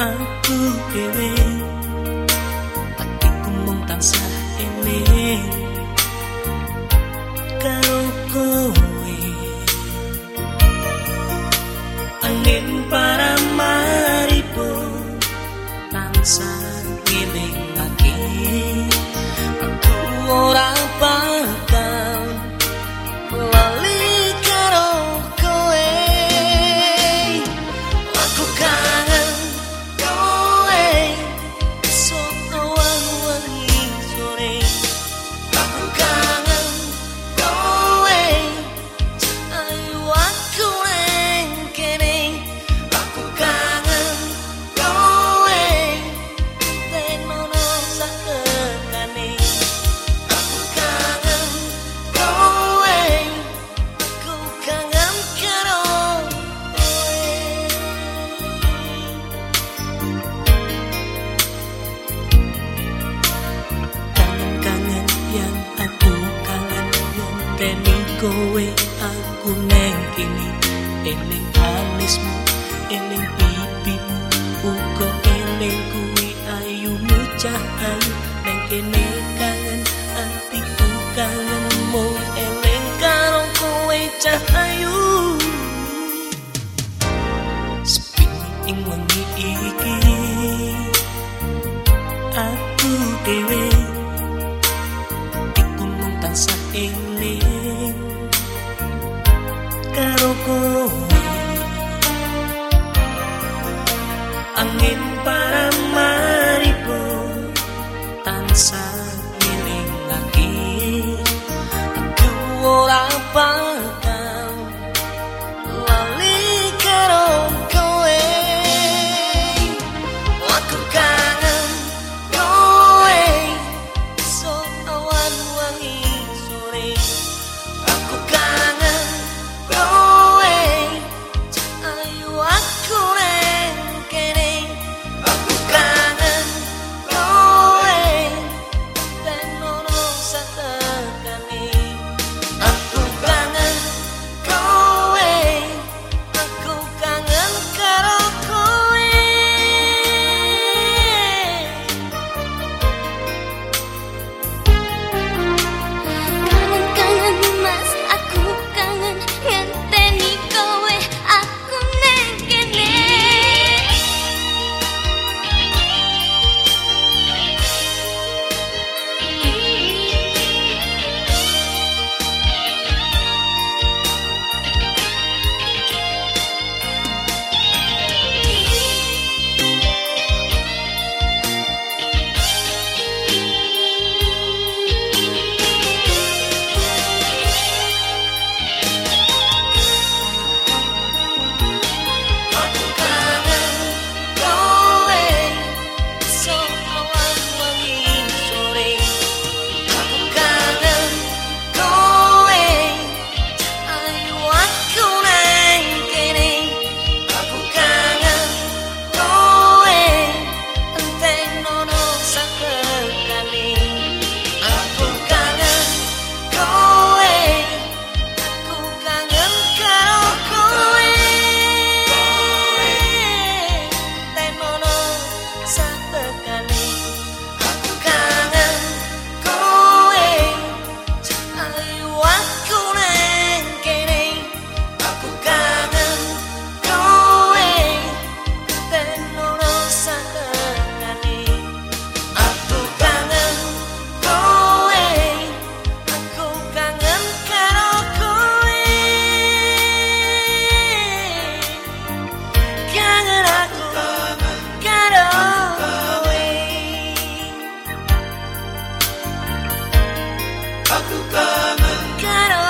aku dhewe atiku mung tansah eling karo kowe angin paramaribo tansah ngelingake aku ora bakal lali karo kowe aku kangen kowe sok wangi sore aku kangen kowe ayo aku neng kene aku kangen kowe tenono sakekane aku kangen kowe aku kangen karo kangen yang aku kangen yang teni kowe aku neng kini eling alismu eling pipimu uga eling kuwi ayumu cahayu neng kene kangen atiku kangen mung eling karo kowe cahayu sepi ing wengi iki aku dhewe iku mung tansah eling karo kowe angin paramaribo tansah ngelingake aku ora bakal lali karo kowe aku kangen kowe sok awan wangi sore aku kangen kowe ayo aku neng kene aku kangen kowe tenono sakekane aku kangen kowe aku kangen karo kowe Kangen-kangen mas, aku kangen ngenteni kowe, aku neng kene. aku kangen kowe sok awan wangi sore aku kangen kowe ayo aku neng kene aku kangen kowe tenono sakekane aku kangen kowe aku kangen karo kowe tenono sakekane aku kangen kowe ayo aku neng kene aku kangen kowe tenono sakekane aku kangen kowe aku kangen karo kowe kangen aku karo kowe aku kangen karo